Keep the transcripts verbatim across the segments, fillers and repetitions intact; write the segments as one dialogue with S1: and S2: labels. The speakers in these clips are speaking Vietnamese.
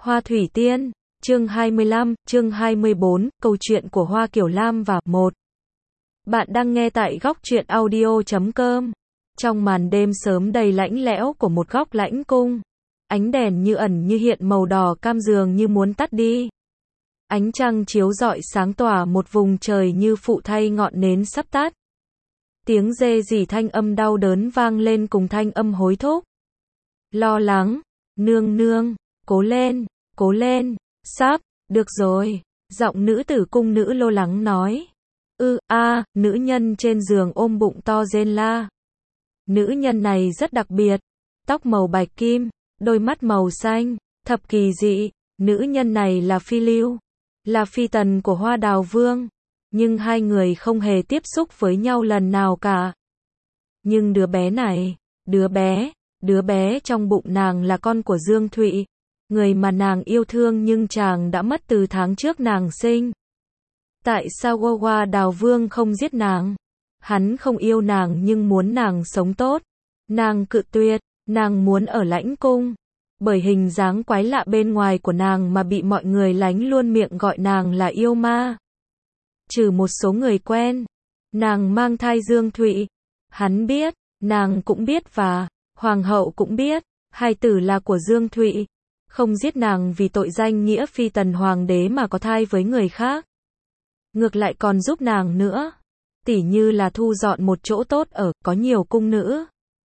S1: Hoa Thủy Tiên, chương hai mươi lăm, chương hai mươi bốn, câu chuyện của Hoa Kiểu Lam và một. Bạn đang nghe tại góc truyện audio chấm com. Trong màn đêm sớm đầy lạnh lẽo của một góc lãnh cung, ánh đèn như ẩn như hiện màu đỏ cam dường như muốn tắt đi. Ánh trăng chiếu rọi sáng tỏa một vùng trời như phụ thay ngọn nến sắp tắt. Tiếng rê rỉ thanh âm đau đớn vang lên cùng thanh âm hối thúc. Lo lắng, nương nương, cố lên, cố lên, sắp, được rồi, giọng nữ tử cung nữ lo lắng nói. Ư, a, nữ nhân trên giường ôm bụng to rên la. Nữ nhân này rất đặc biệt, tóc màu bạch kim, đôi mắt màu xanh, thập kỳ dị, nữ nhân này là Phi Lưu, là phi tần của Hoa Đào Vương, nhưng hai người không hề tiếp xúc với nhau lần nào cả. Nhưng đứa bé này, đứa bé, đứa bé trong bụng nàng là con của Dương Thụy, người mà nàng yêu thương nhưng chàng đã mất từ tháng trước nàng sinh. Tại sao Hoa Đào Vương không giết nàng? Hắn không yêu nàng nhưng muốn nàng sống tốt. Nàng cự tuyệt, nàng muốn ở lãnh cung. Bởi hình dáng quái lạ bên ngoài của nàng mà bị mọi người lánh luôn miệng gọi nàng là yêu ma. Trừ một số người quen, nàng mang thai Dương Thụy. Hắn biết, nàng cũng biết và Hoàng hậu cũng biết, hài tử là của Dương Thụy. Không giết nàng vì tội danh nghĩa phi tần hoàng đế mà có thai với người khác. Ngược lại còn giúp nàng nữa. Tỉ như là thu dọn một chỗ tốt ở, có nhiều cung nữ.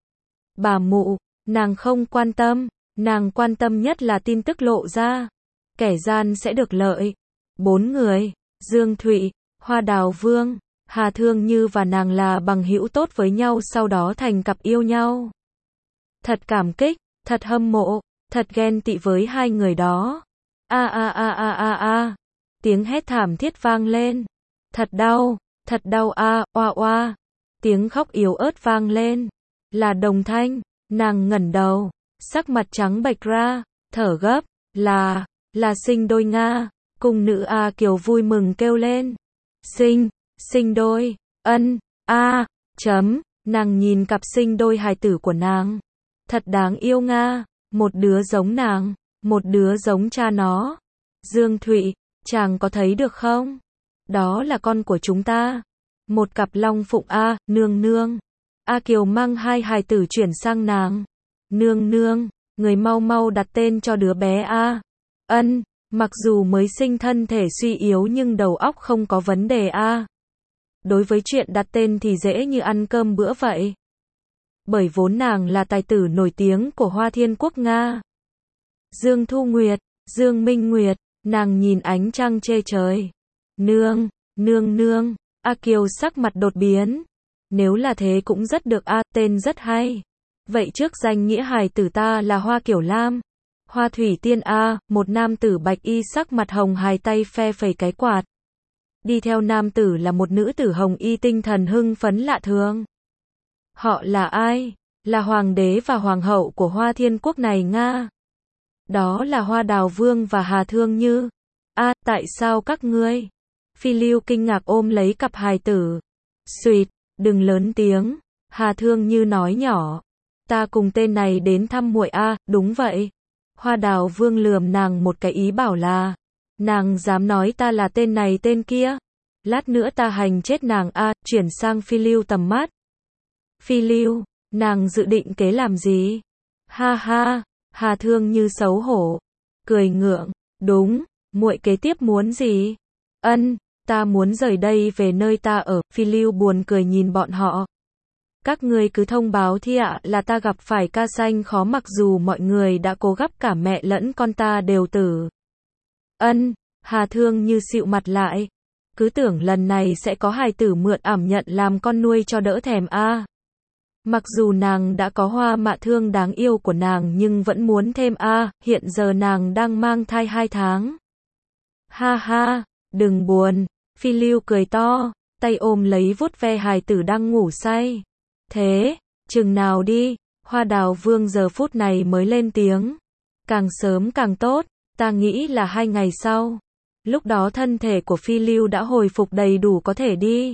S1: Bà mụ, nàng không quan tâm, nàng quan tâm nhất là tin tức lộ ra. Kẻ gian sẽ được lợi. Bốn người, Dương Thụy, Hoa Đào Vương, Hà Thương Như và nàng là bằng hữu tốt với nhau sau đó thành cặp yêu nhau. Thật cảm kích, thật hâm mộ, thật ghen tị với hai người đó. A a a a a a. Tiếng hét thảm thiết vang lên. Thật đau, thật đau a, oa oa. Tiếng khóc yếu ớt vang lên. Là Đồng Thanh, nàng ngẩng đầu, sắc mặt trắng bệch ra, thở gấp, là, là sinh đôi Nga. Cung nữ A Kiều vui mừng kêu lên. Sinh, sinh đôi, ân, a, chấm, nàng nhìn cặp sinh đôi hài tử của nàng. Thật đáng yêu Nga, một đứa giống nàng, một đứa giống cha nó. Dương Thụy, chàng có thấy được không? Đó là con của chúng ta. Một cặp long phụng A, nương nương. A Kiều mang hai hài tử chuyển sang nàng. Nương nương, người mau mau đặt tên cho đứa bé A. Ân, mặc dù mới sinh thân thể suy yếu nhưng đầu óc không có vấn đề A. Đối với chuyện đặt tên thì dễ như ăn cơm bữa vậy. Bởi vốn nàng là tài tử nổi tiếng của Hoa Thiên Quốc Nga. Dương Thu Nguyệt, Dương Minh Nguyệt, nàng nhìn ánh trăng chê trời. Nương, nương nương, A Kiều sắc mặt đột biến. Nếu là thế cũng rất được A, tên rất hay. Vậy trước danh nghĩa hài tử ta là Hoa Kiểu Lam. Hoa Thủy Tiên A, một nam tử bạch y sắc mặt hồng hai tay phe phẩy cái quạt. Đi theo nam tử là một nữ tử hồng y tinh thần hưng phấn lạ thường. Họ là ai? Là hoàng đế và hoàng hậu của Hoa Thiên Quốc này Nga. Đó là Hoa Đào Vương và Hà Thương Như. A, tại sao các ngươi? Phi Lưu kinh ngạc ôm lấy cặp hài tử. Xuyệt, đừng lớn tiếng. Hà Thương Như nói nhỏ. Ta cùng tên này đến thăm muội A, đúng vậy. Hoa Đào Vương lườm nàng một cái ý bảo là. Nàng dám nói ta là tên này tên kia. Lát nữa ta hành chết nàng A, chuyển sang Phi Lưu tầm mắt. Phi Lưu, nàng dự định kế làm gì? Ha ha, Hà Thương Như xấu hổ. Cười ngượng, đúng, muội kế tiếp muốn gì? Ân, ta muốn rời đây về nơi ta ở. Phi Lưu buồn cười nhìn bọn họ. Các ngươi cứ thông báo thi ạ là ta gặp phải ca xanh khó mặc dù mọi người đã cố gấp cả mẹ lẫn con ta đều tử. Ân, Hà Thương Như xịu mặt lại. Cứ tưởng lần này sẽ có hài tử mượn ảm nhận làm con nuôi cho đỡ thèm a. Mặc dù nàng đã có Hoa Mạ Thương đáng yêu của nàng nhưng vẫn muốn thêm a, hiện giờ nàng đang mang thai hai tháng. Ha ha, đừng buồn, Phi Lưu cười to, tay ôm lấy vuốt ve hài tử đang ngủ say. Thế, chừng nào đi? Hoa Đào Vương giờ phút này mới lên tiếng. Càng sớm càng tốt, ta nghĩ là hai ngày sau. Lúc đó thân thể của Phi Lưu đã hồi phục đầy đủ có thể đi.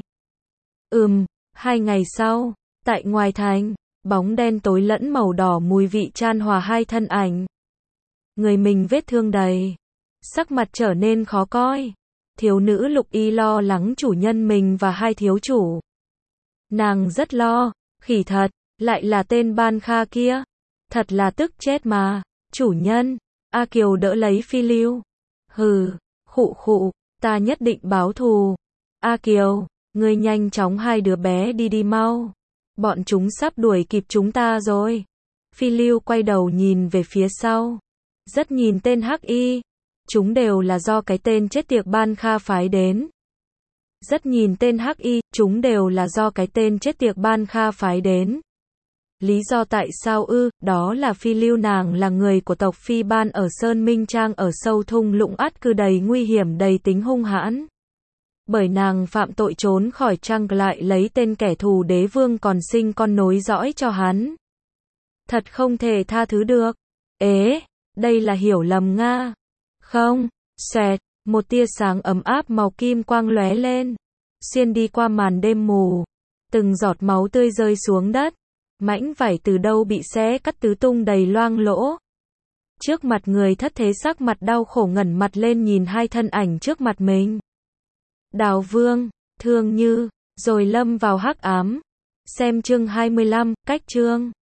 S1: Ừm, hai ngày sau, tại ngoài thành, bóng đen tối lẫn màu đỏ mùi vị chan hòa hai thân ảnh. người mình vết thương đầy. Sắc mặt trở nên khó coi. Thiếu nữ Lục Y lo lắng chủ nhân mình và hai thiếu chủ. Nàng rất lo, khỉ thật, lại là tên Ban Kha kia. Thật là tức chết mà. Chủ nhân, A Kiều đỡ lấy Phi Lưu. Hừ, khụ khụ, ta nhất định báo thù. A Kiều, ngươi nhanh chóng hai đứa bé đi đi mau. Bọn chúng sắp đuổi kịp chúng ta rồi. Phi Lưu quay đầu nhìn về phía sau. Rất nhìn tên Hắc Y. Chúng đều là do cái tên chết tiệt Ban Kha phái đến. Rất nhìn tên Hắc Y, chúng đều là do cái tên chết tiệt Ban Kha phái đến. Lý do tại sao ư, đó là Phi Lưu nàng là người của tộc Phi Ban ở Sơn Minh Trang ở sâu thung lũng ắt cư đầy nguy hiểm đầy tính hung hãn. Bởi nàng phạm tội trốn khỏi trang lại lấy tên kẻ thù đế vương còn sinh con nối dõi cho hắn. Thật không thể tha thứ được. Ế, đây là hiểu lầm Nga. Không, xoẹt, một tia sáng ấm áp màu kim quang lóe lên. Xuyên đi qua màn đêm mù. Từng giọt máu tươi rơi xuống đất. Mảnh vải từ đâu bị xé cắt tứ tung đầy loang lỗ. Trước mặt người thất thế sắc mặt đau khổ ngẩng mặt lên nhìn hai thân ảnh trước mặt mình. Đào Vương, Thương Như, rồi lâm vào hắc ám. Xem chương hai mươi lăm, cách chương.